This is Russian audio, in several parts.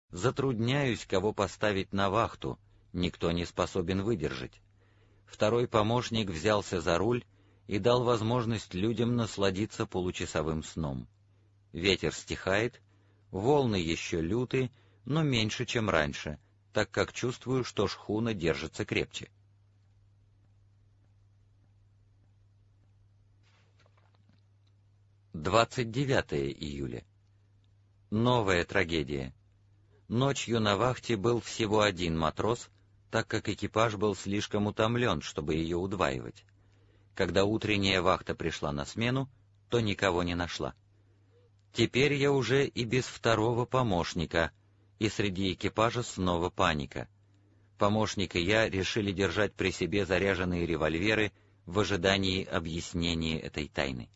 Затрудняюсь, кого поставить на вахту, никто не способен выдержать. Второй помощник взялся за руль и дал возможность людям насладиться получасовым сном. Ветер стихает, волны еще люты, но меньше, чем раньше, так как чувствую, что шхуна держится крепче. 29 июля. Новая трагедия. Ночью на вахте был всего один матрос, так как экипаж был слишком утомлен, чтобы ее удваивать. Когда утренняя вахта пришла на смену, то никого не нашла. Теперь я уже и без второго помощника, и среди экипажа снова паника. Помощник и я решили держать при себе заряженные револьверы в ожидании объяснения этой тайны.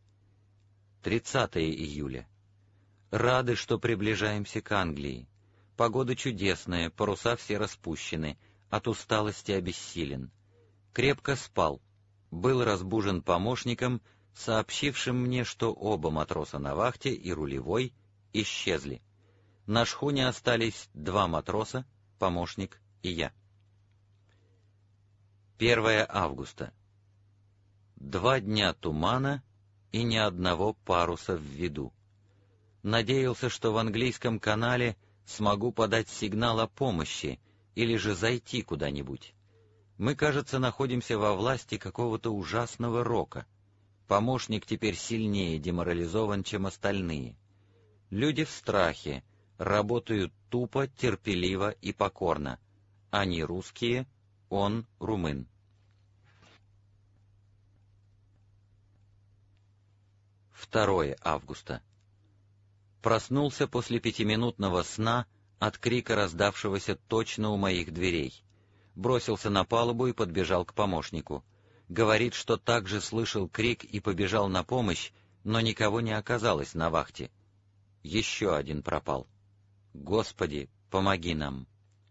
30 июля. Рады, что приближаемся к Англии. Погода чудесная, паруса все распущены, от усталости обессилен. Крепко спал. Был разбужен помощником, сообщившим мне, что оба матроса на вахте и рулевой исчезли. На шхуне остались 2 матроса, помощник и я. 1 августа. 2 дня тумана и ни одного паруса в виду. Надеялся, что в английском канале смогу подать сигнал о помощи или же зайти куда-нибудь. Мы, кажется, находимся во власти какого-то ужасного рока. Помощник теперь сильнее деморализован, чем остальные. Люди в страхе, работают тупо, терпеливо и покорно. Они русские, он румын. 2 августа. Проснулся после 5-минутного сна от крика, раздавшегося точно у моих дверей. Бросился на палубу и подбежал к помощнику. Говорит, что также слышал крик и побежал на помощь, но никого не оказалось на вахте. Еще один пропал. Господи, помоги нам.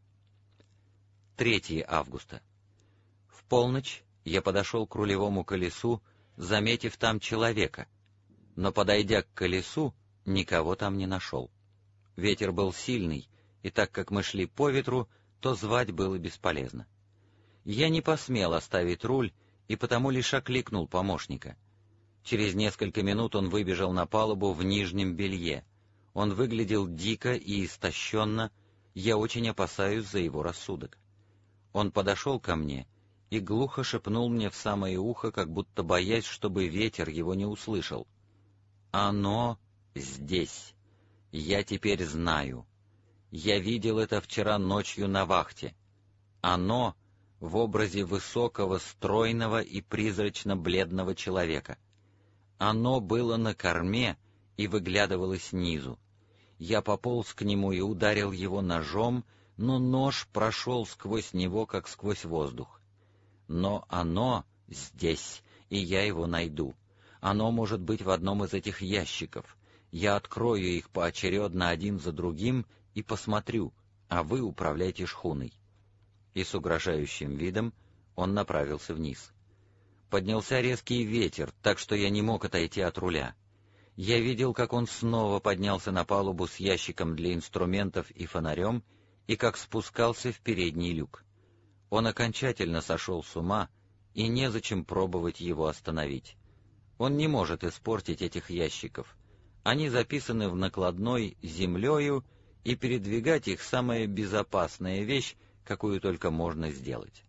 3 августа. В полночь я подошел к рулевому колесу, заметив там человека, но, подойдя к колесу, никого там не нашел. Ветер был сильный, и так как мы шли по ветру, то звать было бесполезно. Я не посмел оставить руль, и потому лишь окликнул помощника. Через несколько минут он выбежал на палубу в нижнем белье. Он выглядел дико и истощенно, я очень опасаюсь за его рассудок. Он подошел ко мне и глухо шепнул мне в самое ухо, как будто боясь, чтобы ветер его не услышал. «Оно здесь. Я теперь знаю. Я видел это вчера ночью на вахте. Оно в образе высокого, стройного и призрачно-бледного человека. Оно было на корме и выглядывало снизу. Я пополз к нему и ударил его ножом, но нож прошел сквозь него, как сквозь воздух. Но оно здесь, и я его найду. Оно может быть в одном из этих ящиков. Я открою их поочередно один за другим и посмотрю, а вы управляйте шхуной». И с угрожающим видом он направился вниз. Поднялся резкий ветер, так что я не мог отойти от руля. Я видел, как он снова поднялся на палубу с ящиком для инструментов и фонарем, и как спускался в передний люк. Он окончательно сошел с ума, и незачем пробовать его остановить. Он не может испортить этих ящиков. Они записаны в накладной землею, и передвигать их — самая безопасная вещь, какую только можно сделать.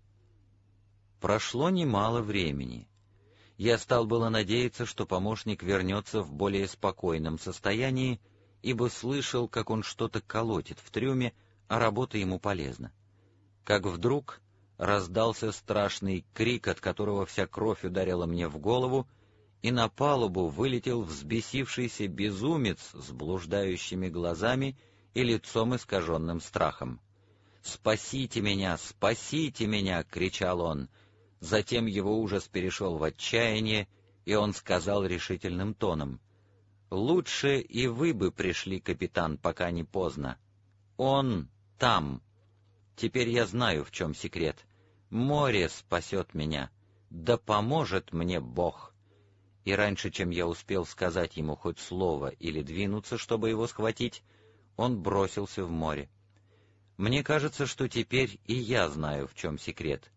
Прошло немало времени. Я стал было надеяться, что помощник вернется в более спокойном состоянии, ибо слышал, как он что-то колотит в трюме, а работа ему полезна. Как вдруг раздался страшный крик, от которого вся кровь ударила мне в голову, и на палубу вылетел взбесившийся безумец с блуждающими глазами и лицом, искаженным страхом. «Спасите меня! Спасите меня!» — кричал он. Затем его ужас перешел в отчаяние, и он сказал решительным тоном: «Лучше и вы бы пришли, капитан, пока не поздно. Он там. Теперь я знаю, в чем секрет. Море спасет меня. Да поможет мне Бог». И раньше, чем я успел сказать ему хоть слово или двинуться, чтобы его схватить, Он бросился в море. Мне кажется, что теперь и я знаю, в чем секрет.